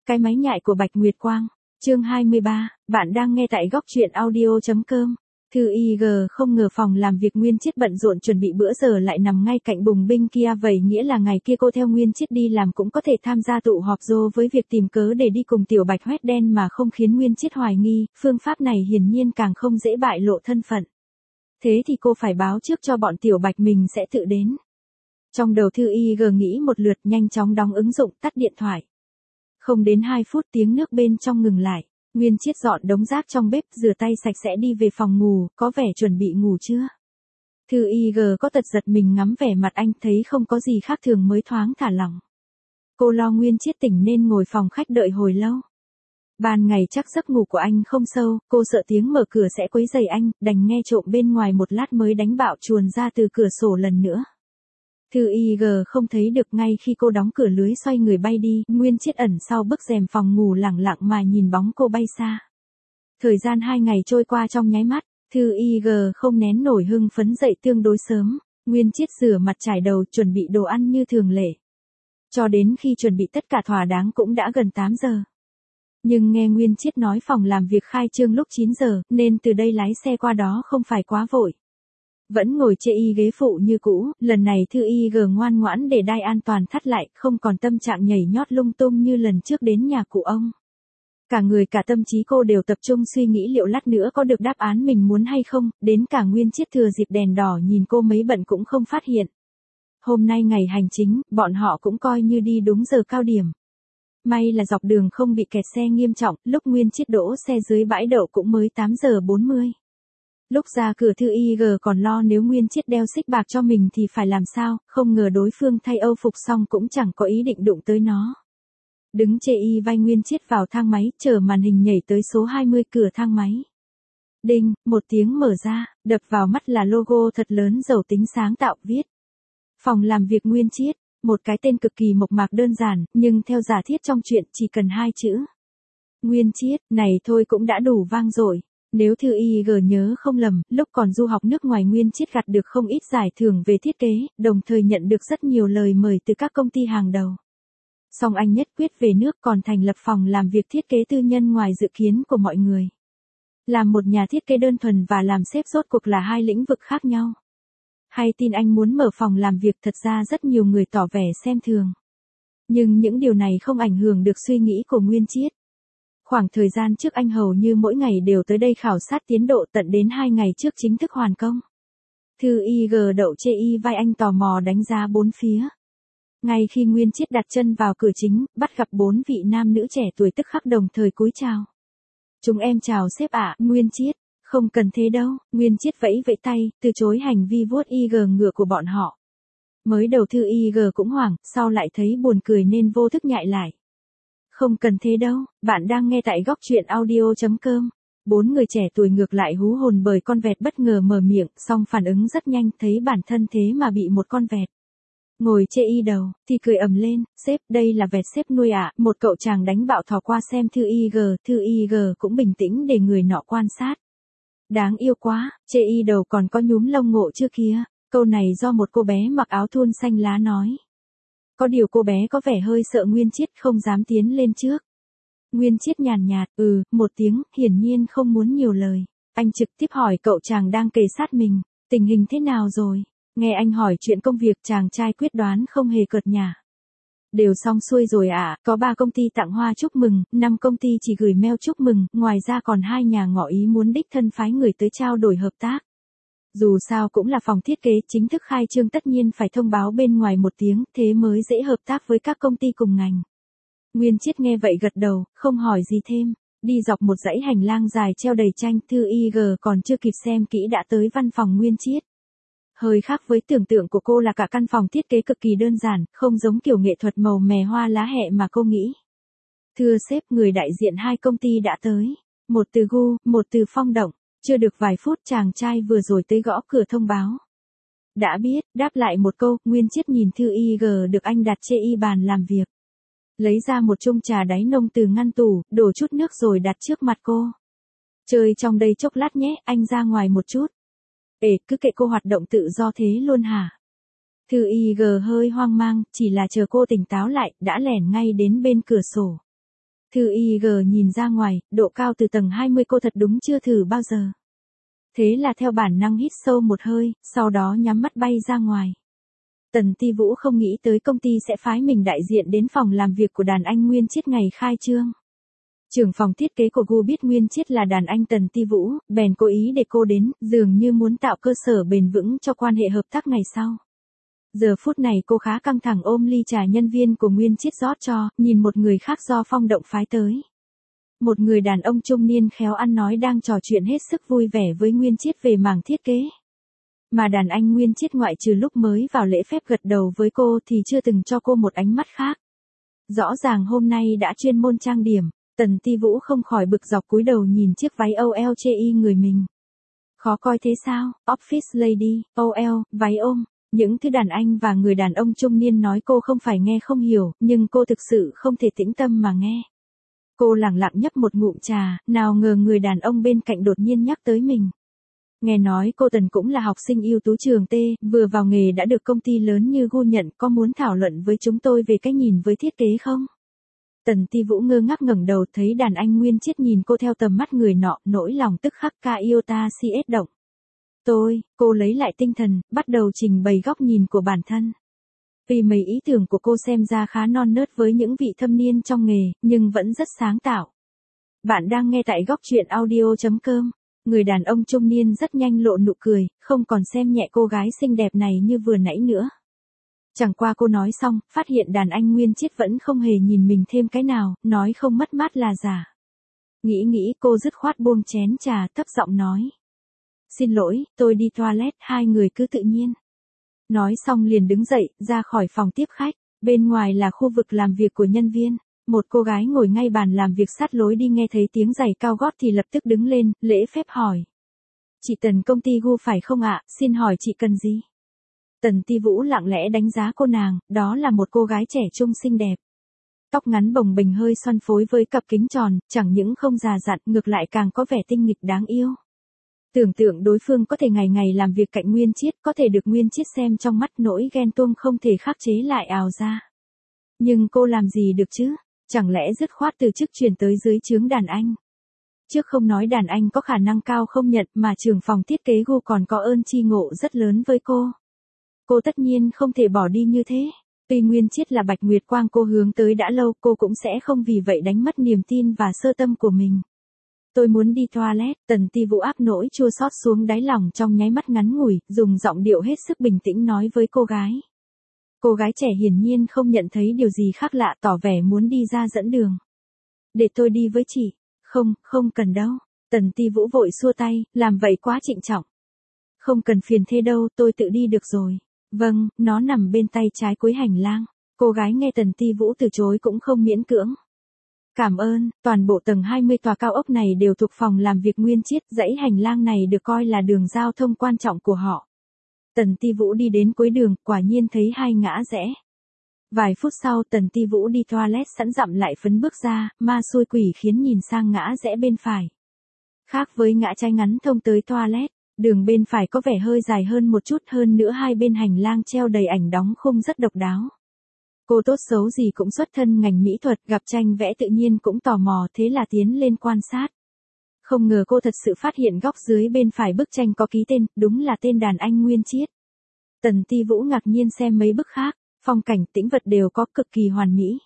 Cái máy nhại của Bạch Nguyệt Quang. Chương 23, bạn đang nghe tại góc truyện audio.com. Thư IG không ngờ phòng làm việc Nguyên Chiết bận rộn chuẩn bị bữa giờ lại nằm ngay cạnh bùng binh kia, vậy nghĩa là ngày kia cô theo Nguyên Chiết đi làm cũng có thể tham gia tụ họp dô với việc tìm cớ để đi cùng Tiểu Bạch Hoét đen mà không khiến Nguyên Chiết hoài nghi, phương pháp này hiển nhiên càng không dễ bại lộ thân phận. Thế thì cô phải báo trước cho bọn Tiểu Bạch mình sẽ tự đến. Trong đầu Thư IG nghĩ một lượt, nhanh chóng đóng ứng dụng, tắt điện thoại. Không đến 2 phút tiếng nước bên trong ngừng lại. Nguyên Chiết dọn đống rác trong bếp, rửa tay sạch sẽ đi về phòng ngủ, có vẻ chuẩn bị ngủ chưa. Thư IG có tật giật mình ngắm vẻ mặt anh, thấy không có gì khác thường mới thoáng thả lỏng. Cô lo Nguyên Chiết tỉnh nên ngồi phòng khách đợi hồi lâu. Ban ngày chắc giấc ngủ của anh không sâu, cô sợ tiếng mở cửa sẽ quấy rầy anh, đành nghe trộm bên ngoài một lát mới đánh bạo chuồn ra từ cửa sổ lần nữa. Thư IG không thấy được, ngay khi cô đóng cửa lưới xoay người bay đi, Nguyên Chiết ẩn sau bức rèm phòng ngủ lẳng lặng mà nhìn bóng cô bay xa. Thời gian 2 ngày trôi qua trong nháy mắt, Thư IG không nén nổi hưng phấn dậy tương đối sớm, Nguyên Chiết rửa mặt trải đầu chuẩn bị đồ ăn như thường lệ. Cho đến khi chuẩn bị tất cả thỏa đáng cũng đã gần 8 giờ. Nhưng nghe Nguyên Chiết nói phòng làm việc khai trương lúc 9 giờ, nên từ đây lái xe qua đó không phải quá vội. Vẫn ngồi chê y ghế phụ như cũ, lần này Thư IG ngoan ngoãn để đai an toàn thắt lại, không còn tâm trạng nhảy nhót lung tung như lần trước đến nhà cụ ông. Cả người cả tâm trí cô đều tập trung suy nghĩ liệu lát nữa có được đáp án mình muốn hay không, đến cả Nguyên Chiết thừa dịp đèn đỏ nhìn cô mấy bận cũng không phát hiện. Hôm nay ngày hành chính, bọn họ cũng coi như đi đúng giờ cao điểm. May là dọc đường không bị kẹt xe nghiêm trọng, lúc Nguyên Chiết đỗ xe dưới bãi đậu cũng mới 8 giờ 40. Lúc ra cửa Thư IG còn lo nếu Nguyên Chiết đeo xích bạc cho mình thì phải làm sao, không ngờ đối phương thay âu phục xong cũng chẳng có ý định đụng tới nó. Đứng chê y vai Nguyên Chiết vào thang máy, chờ màn hình nhảy tới số 20 cửa thang máy. Đinh, một tiếng mở ra, đập vào mắt là logo thật lớn giàu tính sáng tạo viết. Phòng làm việc Nguyên Chiết, một cái tên cực kỳ mộc mạc đơn giản, nhưng theo giả thiết trong truyện chỉ cần 2 chữ. Nguyên Chiết, này thôi cũng đã đủ vang dội. Nếu Thư IG nhớ không lầm, lúc còn du học nước ngoài Nguyên Chiết gặt được không ít giải thưởng về thiết kế, đồng thời nhận được rất nhiều lời mời từ các công ty hàng đầu. Song anh nhất quyết về nước, còn thành lập phòng làm việc thiết kế tư nhân ngoài dự kiến của mọi người. Làm một nhà thiết kế đơn thuần và làm sếp rốt cuộc là 2 lĩnh vực khác nhau. Hay tin anh muốn mở phòng làm việc, thật ra rất nhiều người tỏ vẻ xem thường. Nhưng những điều này không ảnh hưởng được suy nghĩ của Nguyên Chiết. Khoảng thời gian trước anh hầu như mỗi ngày đều tới đây khảo sát tiến độ, tận đến 2 ngày trước chính thức hoàn công. Thư IG đậu chê y vai anh, tò mò đánh giá 4 phía. Ngay khi Nguyên Chiết đặt chân vào cửa chính, bắt gặp 4 vị nam nữ trẻ tuổi tức khắc đồng thời cúi chào. Chúng em chào sếp ạ. Nguyên Chiết, không cần thế đâu. Nguyên Chiết vẫy vẫy tay, từ chối hành vi vuốt IG ngựa của bọn họ. Mới đầu Thư IG cũng hoảng, sau lại thấy buồn cười nên vô thức nhại lại. Không cần thế đâu, bạn đang nghe tại góc truyện audio.com. 4 người trẻ tuổi ngược lại hú hồn bởi con vẹt bất ngờ mở miệng, song phản ứng rất nhanh, thấy bản thân thế mà bị một con vẹt ngồi chê y đầu, thì cười ầm lên, sếp, đây là vẹt sếp nuôi ạ. Một cậu chàng đánh bạo thò qua xem Thư IG cũng bình tĩnh để người nọ quan sát. Đáng yêu quá, chê y đầu còn có nhúm lông ngộ chưa kia. Câu này do một cô bé mặc áo thun xanh lá nói. Có điều cô bé có vẻ hơi sợ Nguyên Chiết, không dám tiến lên trước. Nguyên Chiết nhàn nhạt, một tiếng, hiển nhiên không muốn nhiều lời. Anh trực tiếp hỏi cậu chàng đang kề sát mình, tình hình thế nào rồi? Nghe anh hỏi chuyện công việc, chàng trai quyết đoán không hề cợt nhả. Đều xong xuôi rồi ạ, có 3 công ty tặng hoa chúc mừng, 5 công ty chỉ gửi mail chúc mừng, ngoài ra còn 2 nhà ngỏ ý muốn đích thân phái người tới trao đổi hợp tác. Dù sao cũng là phòng thiết kế chính thức khai trương, tất nhiên phải thông báo bên ngoài một tiếng, thế mới dễ hợp tác với các công ty cùng ngành. Nguyên Chiết nghe vậy gật đầu, không hỏi gì thêm. Đi dọc một dãy hành lang dài treo đầy tranh, Thư IG còn chưa kịp xem kỹ đã tới văn phòng Nguyên Chiết. Hơi khác với tưởng tượng của cô là cả căn phòng thiết kế cực kỳ đơn giản, không giống kiểu nghệ thuật màu mè hoa lá hẹ mà cô nghĩ. Thưa sếp, người đại diện 2 công ty đã tới. Một từ Gu, một từ Phong Động. Chưa được vài phút chàng trai vừa rồi tới gõ cửa thông báo. Đã biết, đáp lại một câu, Nguyên Chiết nhìn Thư IG được anh đặt chê y bàn làm việc. Lấy ra một chung trà đáy nông từ ngăn tủ, đổ chút nước rồi đặt trước mặt cô. Chơi trong đây chốc lát nhé, anh ra ngoài một chút. Cứ kệ cô hoạt động tự do thế luôn hả? Thư IG hơi hoang mang, chỉ là chờ cô tỉnh táo lại, đã lẻn ngay đến bên cửa sổ. Thư IG nhìn ra ngoài, độ cao từ tầng 20 cô thật đúng chưa thử bao giờ. Thế là theo bản năng hít sâu một hơi, sau đó nhắm mắt bay ra ngoài. Tần Ti Vũ không nghĩ tới công ty sẽ phái mình đại diện đến phòng làm việc của đàn anh Nguyên Chiết ngày khai trương. Trưởng phòng thiết kế của Gu biết Nguyên Chiết là đàn anh Tần Ti Vũ, bèn cố ý để cô đến, dường như muốn tạo cơ sở bền vững cho quan hệ hợp tác ngày sau. Giờ phút này cô khá căng thẳng ôm ly trà nhân viên của Nguyên Chiết rót cho, nhìn một người khác do Phong Động phái tới. Một người đàn ông trung niên khéo ăn nói đang trò chuyện hết sức vui vẻ với Nguyên Chiết về mảng thiết kế. Mà đàn anh Nguyên Chiết ngoại trừ lúc mới vào lễ phép gật đầu với cô thì chưa từng cho cô một ánh mắt khác. Rõ ràng hôm nay đã chuyên môn trang điểm, Tần Ti Vũ không khỏi bực dọc cúi đầu nhìn chiếc váy OL người mình. Khó coi thế sao, office lady, OL, váy ôm, những thứ đàn anh và người đàn ông trung niên nói cô không phải nghe không hiểu, nhưng cô thực sự không thể tĩnh tâm mà nghe. Cô lẳng lặng nhấp một ngụm trà, nào ngờ người đàn ông bên cạnh đột nhiên nhắc tới mình. Nghe nói cô Tần cũng là học sinh ưu tú trường T, vừa vào nghề đã được công ty lớn như Gu nhận, có muốn thảo luận với chúng tôi về cách nhìn với thiết kế không? Tần Ti Vũ ngơ ngác ngẩng đầu thấy đàn anh Nguyên Chiết nhìn cô theo tầm mắt người nọ, nỗi lòng tức khắc ca yêu ta CS động. Cô lấy lại tinh thần, bắt đầu trình bày góc nhìn của bản thân. Vì mấy ý tưởng của cô xem ra khá non nớt với những vị thâm niên trong nghề, nhưng vẫn rất sáng tạo. Bạn đang nghe tại góc truyện audio.com. Người đàn ông trung niên rất nhanh lộ nụ cười, không còn xem nhẹ cô gái xinh đẹp này như vừa nãy nữa. Chẳng qua cô nói xong, phát hiện đàn anh Nguyên Chiết vẫn không hề nhìn mình thêm cái nào, nói không mất mát là giả. Nghĩ cô dứt khoát buông chén trà thấp giọng nói. Xin lỗi, tôi đi toilet, hai người cứ tự nhiên. Nói xong liền đứng dậy, ra khỏi phòng tiếp khách, bên ngoài là khu vực làm việc của nhân viên. Một cô gái ngồi ngay bàn làm việc sát lối đi nghe thấy tiếng giày cao gót thì lập tức đứng lên, lễ phép hỏi. Chị Tần công ty Gu phải không ạ, xin hỏi chị cần gì? Tần Ti Vũ lặng lẽ đánh giá cô nàng, đó là một cô gái trẻ trung xinh đẹp. Tóc ngắn bồng bềnh hơi xoăn phối với cặp kính tròn, chẳng những không già dặn, ngược lại càng có vẻ tinh nghịch đáng yêu. Tưởng tượng đối phương có thể ngày ngày làm việc cạnh Nguyên Chiết, có thể được Nguyên Chiết xem trong mắt, nỗi ghen tuông không thể khắc chế lại ào ra. Nhưng cô làm gì được chứ? Chẳng lẽ dứt khoát từ chức chuyển tới dưới trướng đàn anh? Trước không nói đàn anh có khả năng cao không nhận mà trưởng phòng thiết kế Gu còn có ơn chi ngộ rất lớn với cô. Cô tất nhiên không thể bỏ đi như thế. Tuy Nguyên Chiết là Bạch Nguyệt Quang cô hướng tới đã lâu, cô cũng sẽ không vì vậy đánh mất niềm tin và sơ tâm của mình. Tôi muốn đi toilet, Tần Ti Vũ áp nỗi chua xót xuống đáy lòng trong nháy mắt ngắn ngủi, dùng giọng điệu hết sức bình tĩnh nói với cô gái. Cô gái trẻ hiển nhiên không nhận thấy điều gì khác lạ, tỏ vẻ muốn đi ra dẫn đường. Để tôi đi với chị. Không cần đâu. Tần Ti Vũ vội xua tay, làm vậy quá trịnh trọng. Không cần phiền thế đâu, tôi tự đi được rồi. Vâng, nó nằm bên tay trái cuối hành lang. Cô gái nghe Tần Ti Vũ từ chối cũng không miễn cưỡng. Cảm ơn, toàn bộ tầng 20 tòa cao ốc này đều thuộc phòng làm việc Nguyên Chiết, dãy hành lang này được coi là đường giao thông quan trọng của họ. Tần Ti Vũ đi đến cuối đường, quả nhiên thấy hai ngã rẽ. Vài phút sau Tần Ti Vũ đi toilet sẵn dặm lại phấn bước ra, ma xui quỷ khiến nhìn sang ngã rẽ bên phải. Khác với ngã trái ngắn thông tới toilet, đường bên phải có vẻ hơi dài hơn một chút, hơn nữa hai bên hành lang treo đầy ảnh đóng khung rất độc đáo. Cô tốt xấu gì cũng xuất thân ngành mỹ thuật, gặp tranh vẽ tự nhiên cũng tò mò, thế là tiến lên quan sát. Không ngờ cô thật sự phát hiện góc dưới bên phải bức tranh có ký tên, đúng là tên đàn anh Nguyên Chiết. Tần Ti Vũ ngạc nhiên xem mấy bức khác, phong cảnh tĩnh vật đều có cực kỳ hoàn mỹ.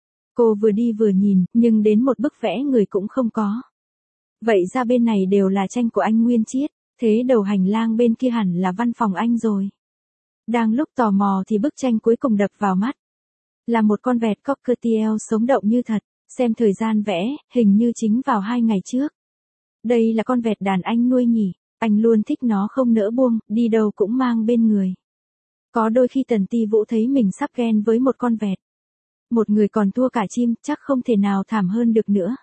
Cô vừa đi vừa nhìn, nhưng đến một bức vẽ người cũng không có. Vậy ra bên này đều là tranh của anh Nguyên Chiết, thế đầu hành lang bên kia hẳn là văn phòng anh rồi. Đang lúc tò mò thì bức tranh cuối cùng đập vào mắt. Là một con vẹt cockatiel sống động như thật, xem thời gian vẽ, hình như chính vào 2 ngày trước. Đây là con vẹt đàn anh nuôi nhỉ, anh luôn thích nó không nỡ buông, đi đâu cũng mang bên người. Có đôi khi Tần Ti Vũ thấy mình sắp ghen với một con vẹt. Một người còn thua cả chim, chắc không thể nào thảm hơn được nữa.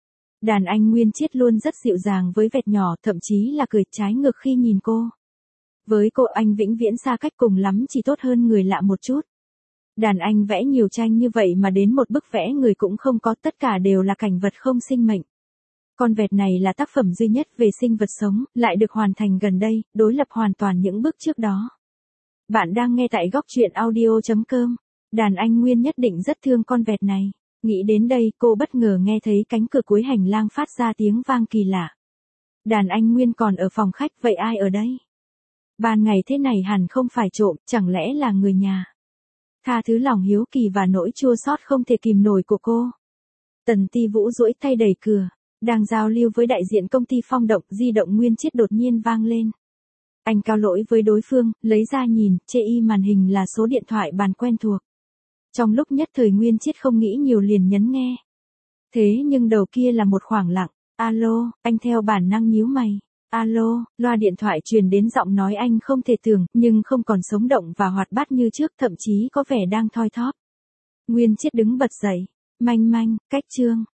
Đàn anh Nguyên Chiết luôn rất dịu dàng với vẹt nhỏ, thậm chí là cười trái ngược khi nhìn cô. Với cô anh vĩnh viễn xa cách, cùng lắm chỉ tốt hơn người lạ một chút. Đàn anh vẽ nhiều tranh như vậy mà đến một bức vẽ người cũng không có, tất cả đều là cảnh vật không sinh mệnh. Con vẹt này là tác phẩm duy nhất về sinh vật sống, lại được hoàn thành gần đây, đối lập hoàn toàn những bước trước đó. Bạn đang nghe tại góc truyện audio.com. Đàn anh Nguyên nhất định rất thương con vẹt này. Nghĩ đến đây, cô bất ngờ nghe thấy cánh cửa cuối hành lang phát ra tiếng vang kỳ lạ. Đàn anh Nguyên còn ở phòng khách, vậy ai ở đây? Ban ngày thế này hẳn không phải trộm, chẳng lẽ là người nhà? Tha thứ lòng hiếu kỳ và nỗi chua xót không thể kìm nổi của cô. Tần Ti Vũ duỗi tay đẩy cửa, đang giao lưu với đại diện công ty Phong Động, di động Nguyên Chiết đột nhiên vang lên. Anh cáo lỗi với đối phương, lấy ra nhìn, trên màn hình là số điện thoại bàn quen thuộc. Trong lúc nhất thời Nguyên Chiết không nghĩ nhiều liền nhấn nghe. Thế nhưng đầu kia là một khoảng lặng. Alo, anh theo bản năng nhíu mày. Alo, loa điện thoại truyền đến giọng nói anh không thể tưởng, nhưng không còn sống động và hoạt bát như trước, thậm chí có vẻ đang thoi thóp. Nguyên Chiết đứng bật dậy. Manh manh, cách Trương.